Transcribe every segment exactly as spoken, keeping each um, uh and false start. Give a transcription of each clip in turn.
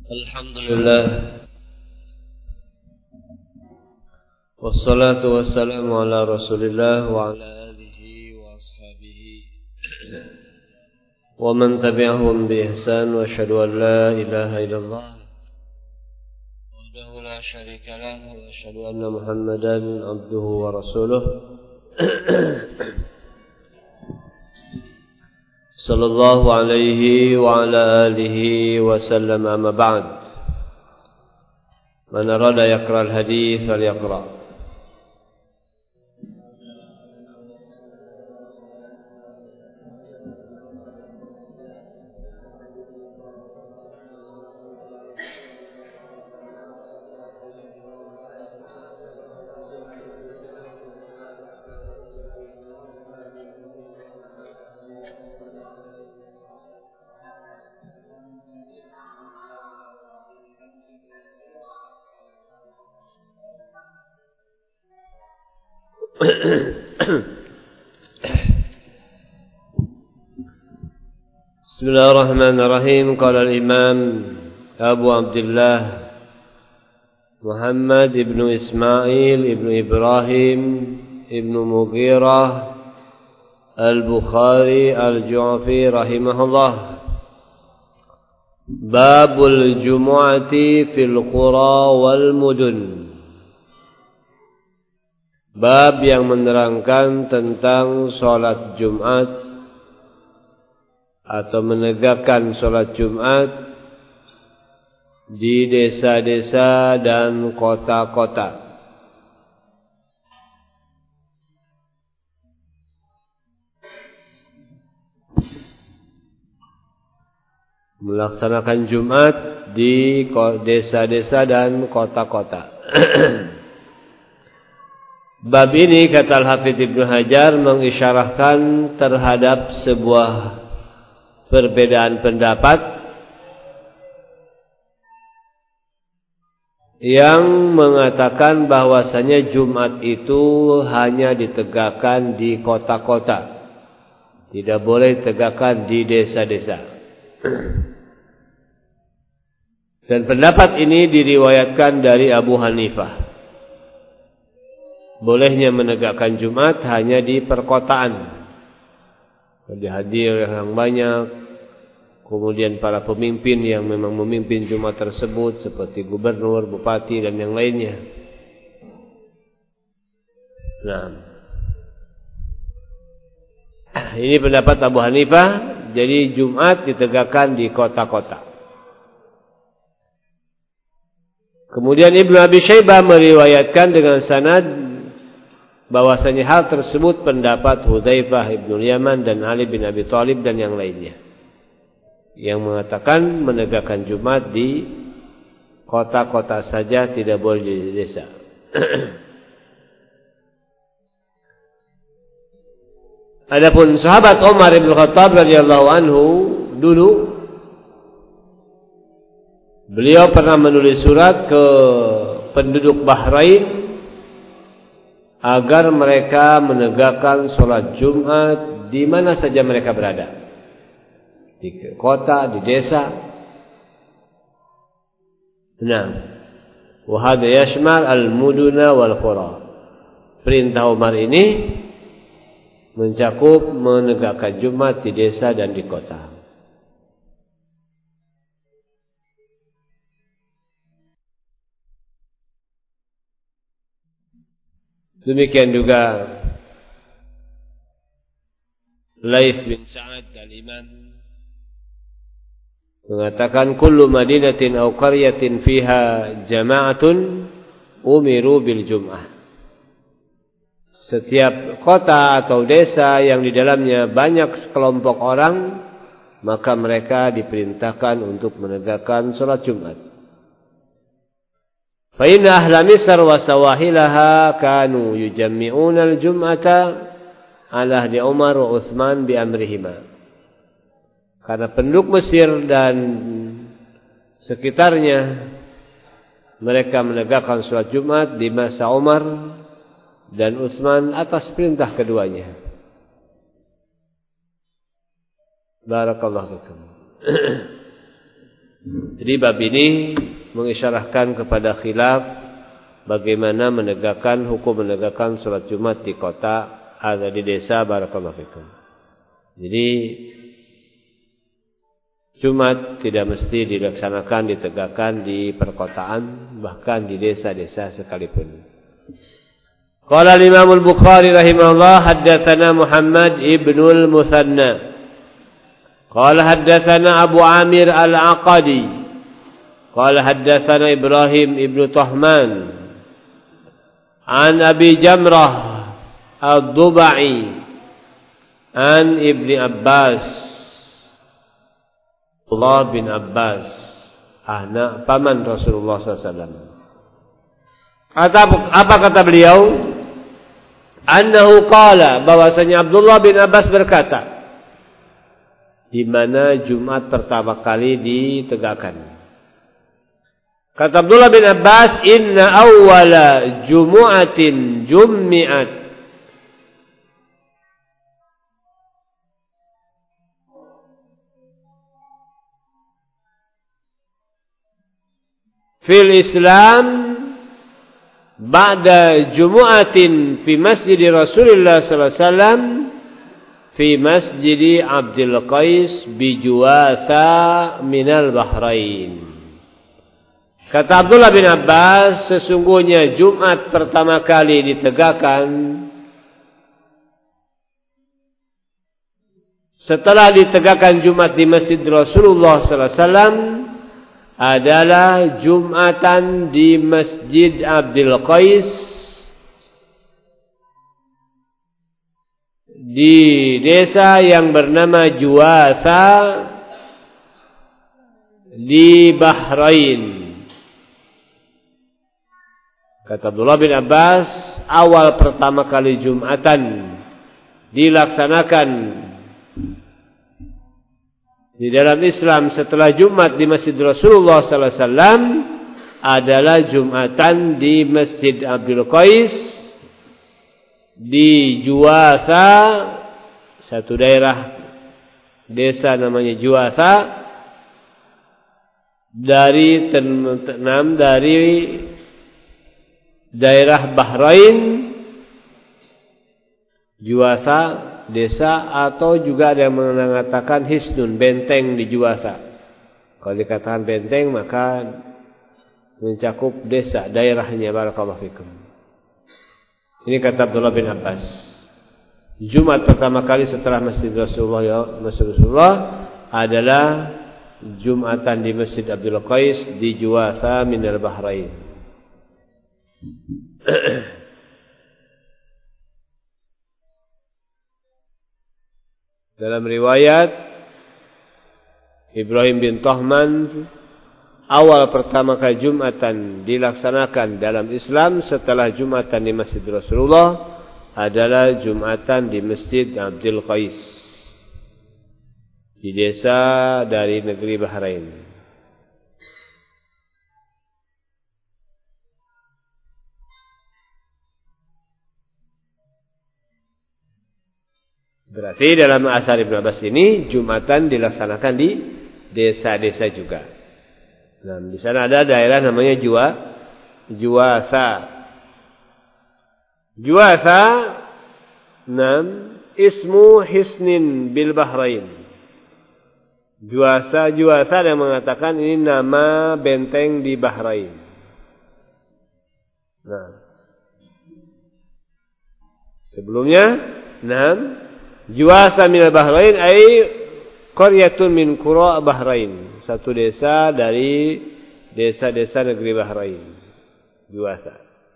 Alhamdulillah, wassalatu wassalamu ala rasulillah wa ala alihi wa ashabihi wa man tabi'ahum bi ihsan wa asyhadu an la ilaha illallah wahdahu la syarika lah wa asyhadu anna muhammadan abduhu wa rasuluh sallallahu alaihi wa ala alihi wa sallam. Amma ba'd. Man arada yaqra al-hadith falyaqra. Bismillahirrahmanirrahim. Qala al-Imam Abu Abdullah Muhammad ibn Ismail ibn Ibrahim ibn Mughirah al-Bukhari al-Ju'fi rahimahullah. Babul Jumu'ati fil Qura wal Mudun. Bab yang menerangkan tentang sholat Jumat atau menegakkan sholat Jumat di desa-desa dan kota-kota. Melaksanakan Jumat di desa-desa dan kota-kota. Bab ini, kata Al-Hafidz Ibnu Hajar, mengisyarahkan terhadap sebuah perbedaan pendapat yang mengatakan bahwasanya Jumat itu hanya ditegakkan di kota-kota, tidak boleh ditegakkan di desa-desa. Dan pendapat ini diriwayatkan dari Abu Hanifah. Bolehnya menegakkan Jumat hanya di perkotaan, dihadir yang banyak, kemudian para pemimpin yang memang memimpin Jumat tersebut seperti gubernur, bupati dan yang lainnya. Nah, ini pendapat Abu Hanifah. Jadi Jumat ditegakkan di kota-kota. Kemudian Ibnu Abi Syaibah meriwayatkan dengan sanad bahwasanya hal tersebut pendapat Hudzaifah ibn Yaman dan Ali bin Abi Thalib dan yang lainnya, yang mengatakan menegakkan Jumat di kota-kota saja, tidak boleh di desa. Adapun sahabat Umar bin Khattab radhiyallahu anhu, dulu beliau pernah menulis surat ke penduduk Bahrain agar mereka menegakkan sholat Jumat di mana saja mereka berada, di kota, di desa. Nah, wa hadha yashmal al-muduna wal qura. Perintah Umar ini mencakup menegakkan Jumat di desa dan di kota. Demikian juga Laits bin Sa'ad al-Imam mengatakan kullu madinatin aw qaryatin fiha jama'atun umiru bil jum'ah. Setiap kota atau desa yang di dalamnya banyak sekelompok orang, maka mereka diperintahkan untuk menegakkan salat Jumat. Fa inna ahla Misr wa sawahilaha kanu yujammi'una al-jum'ata ala ahdi Umar wa Utsman bi amrihima. Karena penduduk Mesir dan sekitarnya mereka menegakkan salat Jumat di masa Umar dan Utsman atas perintah keduanya. Barakallahu fikum. Jadi bab ini mengisyarahkan kepada khilaf bagaimana menegakkan hukum menegakkan salat Jumat di kota atau di desa. Barakallahu fikum. Jadi Jumat tidak mesti dilaksanakan ditegakkan di perkotaan, bahkan di desa-desa sekalipun. Qala al-Imam al-Bukhari rahimahullah haddatsana Muhammad ibnul Muthanna qala haddatsana Abu Amir al-Aqadi qala haddatsana Ibrahim ibnu Tahman an Abi Jamrah ad-Dubai an Ibni Abbas Abdullah bin Abbas anak paman Rasulullah sallallahu alaihi wasallam. Kata apa kata beliau? Annahu qala, bahwasanya Abdullah bin Abbas berkata, di mana Jumat pertama kali ditegakkan. Kata Abdullah bin Abbas, inna awwala jumu'atin jummi'at fil Islam ba'da jumu'atin fi masjid Rasulullah sallallahu alaihi wasallam fi masjid Abdul Qais bi Juwatha minal Bahrain. Kata Abdullah bin Abbas, sesungguhnya Jumat pertama kali ditegakkan setelah ditegakkan Jumat di masjid Rasulullah sallallahu alaihi wasallam adalah Jumatan di Masjid Abdul Qais di desa yang bernama Juwatha di Bahrain. Kata Abdullah bin Abbas, awal pertama kali Jumatan dilaksanakan di dalam Islam setelah Jumat di Masjid Rasulullah sallallahu alaihi wasallam adalah Jumatan di Masjid Abdul Qais di Juwatha, satu daerah desa namanya Juwatha, dari tenam dari daerah Bahrain. Juwatha desa, atau juga ada yang mengatakan hisnun, benteng di Juwatha. Kalau dikatakan benteng maka mencakup desa, daerahnya. Barakallahu fikum. Ini kata Abdullah bin Abbas. Jumat pertama kali setelah Masjid Rasulullah, ya, Masjid Rasulullah adalah Jumatan di Masjid Abdul Qais di Juwatha minal Bahrain. Dalam riwayat Ibrahim bin Tahman, awal pertama kali Jumatan dilaksanakan dalam Islam setelah Jumatan di Masjid Rasulullah adalah Jumatan di Masjid Abdul Qais di desa dari negeri Bahrain. Berarti dalam asar Ibn Abbas ini Jumatan dilaksanakan di desa-desa juga. Nah, di sana ada daerah namanya Jua, Juwatha. Juwatha, nam ismu hisnin bil Bahrain. Juwatha, Juwatha yang mengatakan ini nama benteng di Bahrain. Nah, sebelumnya, nam Juwatha minal Bahrain ay qaryatun min qura Bahrain, satu desa dari desa-desa negeri Bahrain. Juwatha.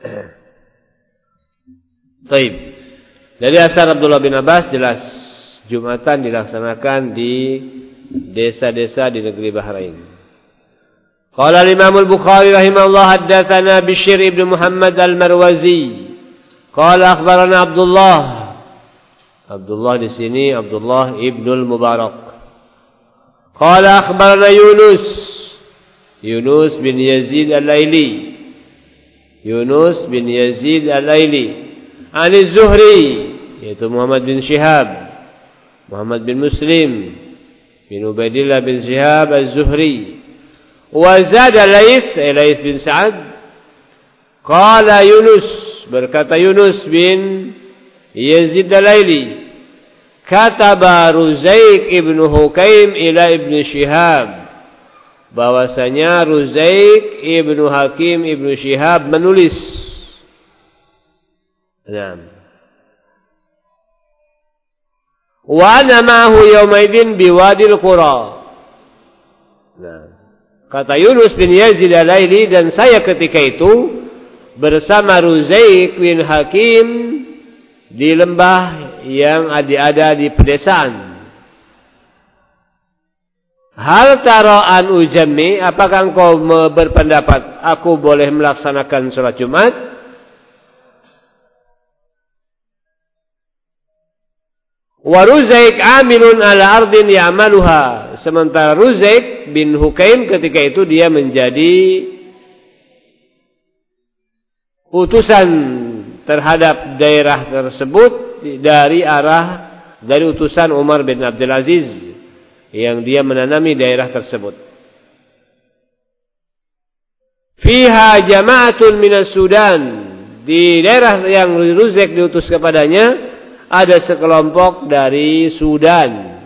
Baik. Dari asar Abdullah bin Abbas jelas Jumatan dilaksanakan di desa-desa di negeri Bahrain. Qala al-Imam al-Bukhari rahimahullah haddatsana Bishr ibn Muhammad al-Marwazi. Qala akhbarana Abdullah Abdullah di sini Abdullah ibnul Mubarak. Qala akhbarana Yunus Yunus bin Yazid al-Laili Yunus bin Yazid al-Laili Ani Zuhri, yaitu Muhammad bin Shihab Muhammad bin Muslim bin Ubaidillah bin Shihab az-Zuhri Wa zada Laits, Laits bin Sa'ad, qala Yunus, berkata Yunus bin Yazid al-Laili, kataba Ruzaik ibn Hukaim ila ibn Shihab, bahwasanya Ruzaik ibn Hakim ibn Shihab menulis. Naam. Wa ana ma'ahu yaumaidin biwadil qura. Nah, kata Yunus bin Yazid al-Laili, dan saya ketika itu bersama Ruzaik bin Hakim di lembah yang ada di pedesaan. Hal tara an ujammi, apakah engkau berpendapat aku boleh melaksanakan salat Jumat? Wa Ruzaik amilun ala ardin ya'maluha, sementara Ruzaik bin Hukaim ketika itu dia menjadi utusan terhadap daerah tersebut dari arah dari utusan Umar bin Abdul Aziz yang dia menanami daerah tersebut. Fiha jama'atun minas Sudan, di daerah yang Ruzaik diutus kepadanya ada sekelompok dari Sudan.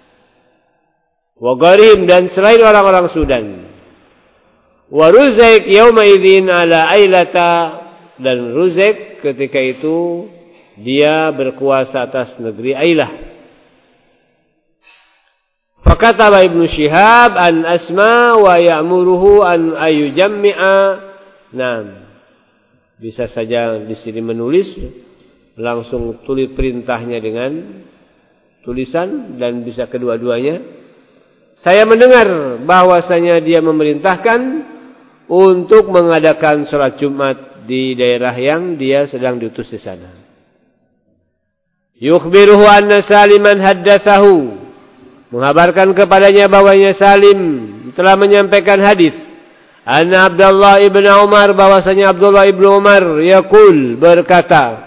Wa gharim, dan selain orang-orang Sudan. Wa Ruzaik yauma idzin ala Ailata, dan Ruzaik ketika itu dia berkuasa atas negeri Ailah. Fakataba Ibnu Syihab an Asma wa ya'muruhu an ayujammi'a. Nah, bisa saja di sini menulis langsung tulis perintahnya dengan tulisan, dan bisa kedua-duanya. Saya mendengar bahwasanya dia memerintahkan untuk mengadakan salat Jumat di daerah yang dia sedang diutus di sana. Yukhbiruhu anna Saliman haddatsahu, mengabarkan kepadanya bahwanya Salim telah menyampaikan hadis. Anna Abdullah ibn Umar, bahwasanya Abdullah ibn Umar yaqul, berkata,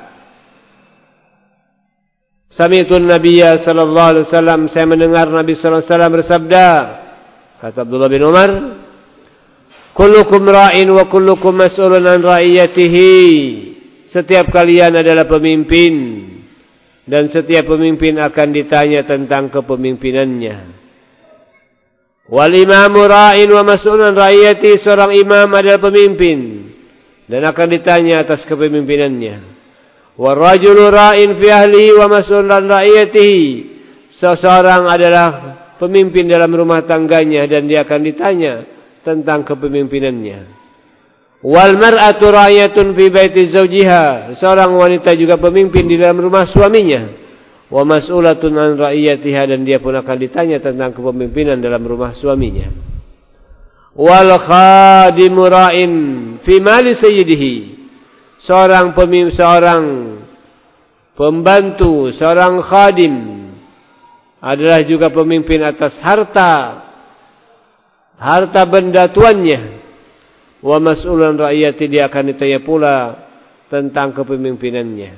Sami'tun Nabiyya sallallahu alaihi wasallam, saya mendengar Nabi sallallahu alaihi wasallam bersabda, kata Abdullah bin Umar, kullukum ra'in wa kullukum mas'ulun an ra'iyatihi, setiap kalian adalah pemimpin dan setiap pemimpin akan ditanya tentang kepemimpinannya. Wal imamu ra'in wa mas'ulun an ra'iyatihi, seorang imam adalah pemimpin dan akan ditanya atas kepemimpinannya. Warrajulu ra'in fi ahlihi wa mas'ulun an ra'iyatihi, seseorang adalah pemimpin dalam rumah tangganya dan dia akan ditanya tentang kepemimpinannya. Wal mar'atu ra'iyatun fi baiti zawjiha, seorang wanita juga pemimpin di dalam rumah suaminya. Wa mas'ulatun an ra'iyatiha, dan dia pun akan ditanya tentang kepemimpinan dalam rumah suaminya. Wal khadimu ra'in fi mali sayyidihi, seorang pemimpin, seorang pembantu, seorang khadim adalah juga pemimpin atas harta harta benda tuannya. Wa mas'ulan ra'iyati, dia akan ditanya pula tentang kepemimpinannya.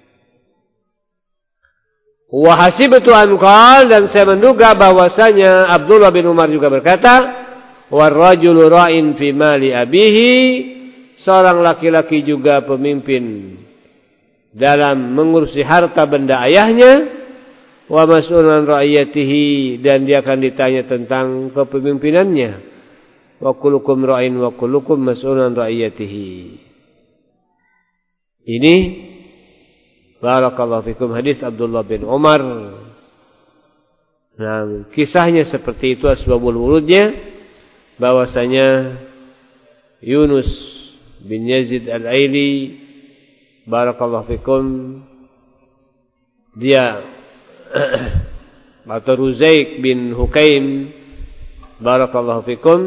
Wa hasibtu an qala, dan saya menduga bahwasanya Abdullah bin Umar juga berkata, war rajulu ra'in fi mali abihi, seorang laki-laki juga pemimpin dalam mengurusi harta benda ayahnya. Wa mas'ulan ra'iyatihi, dan dia akan ditanya tentang kepemimpinannya. Wa kullukum ra'in wa kullukum mas'ulan ra'iyatihi. Ini barakallahu fikum hadis Abdullah bin Umar. Nah, kisahnya seperti itu asbabul wurudnya, bahwasanya Yunus bin Yazid al-Aili, barakallahu fikum, dia atau Ruzaik bin Hukaim, barakallahu fikum,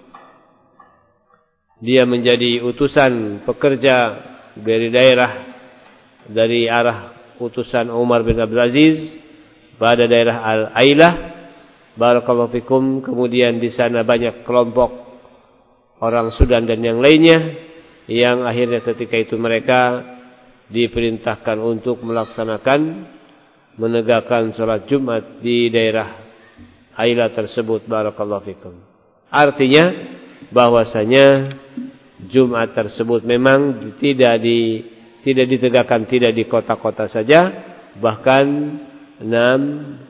dia menjadi utusan pekerja dari daerah dari arah utusan Umar bin Abdul Aziz pada daerah Al-Ailah, barakallahu fikum. Kemudian di sana banyak kelompok orang Sudan dan yang lainnya, yang akhirnya ketika itu mereka diperintahkan untuk melaksanakan menegakkan salat Jumat di daerah Ailah tersebut, barakallahu fikum. Artinya bahwasanya Jumat tersebut memang tidak di tidak ditegakkan tidak di kota-kota saja, bahkan enam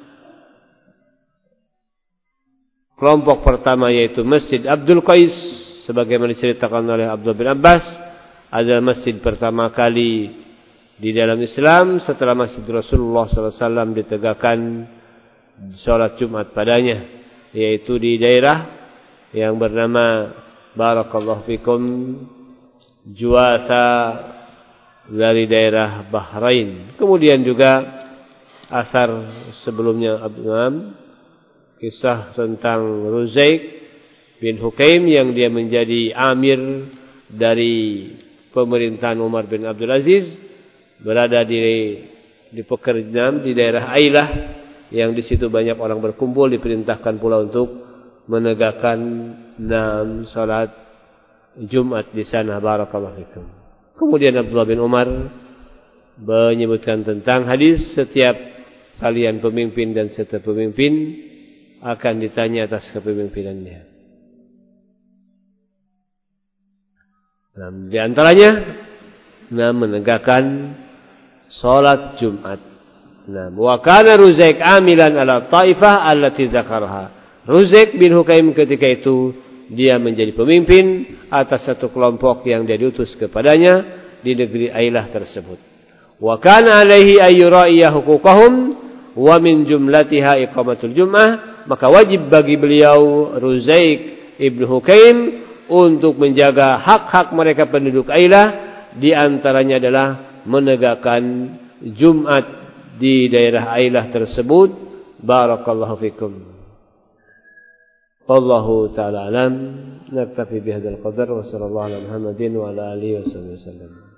kelompok pertama yaitu Masjid Abdul Qais sebagaimana diceritakan oleh Abdullah bin Abbas adalah masjid pertama kali di dalam Islam setelah Masjid Rasulullah sallallahu alaihi wasallam ditegakkan salat Jumat padanya, yaitu di daerah yang bernama barakallahu fikum Juwasa dari daerah Bahrain. Kemudian juga asar sebelumnya Abdul kisah tentang Ruzaik bin Hukaim yang dia menjadi amir dari pemerintahan Umar bin Abdul Aziz, berada di di pekerjaan di daerah Ailah yang di situ banyak orang berkumpul, diperintahkan pula untuk menegakkan enam salat Jumat di sana. Barakallahu fikum. Kemudian Abdullah bin Umar menyebutkan tentang hadis setiap kalian pemimpin dan setiap pemimpin akan ditanya atas kepemimpinannya. Nah, di antaranya nah, menegakkan salat Jumat. Nah, wa kana Ruzaik amilan ala taifah allati zakarha. Ruzaik bin Hukaim ketika itu dia menjadi pemimpin atas satu kelompok yang dia diutus kepadanya di negeri Ailah tersebut. Wa kana alaihi ayyura'iya huquqahum wa min jumlatiha iqamatul jum'ah, maka wajib bagi beliau Ruzaik ibn Hukaim untuk menjaga hak-hak mereka penduduk Ailah, di antaranya adalah menegakkan Jumat di daerah Ailah tersebut. Barakallahu fikum. Wallahu ta'ala alam. Naktafi bihadzal qadar wa sallallahu ala Muhammadin wa ala alihi wa sallam.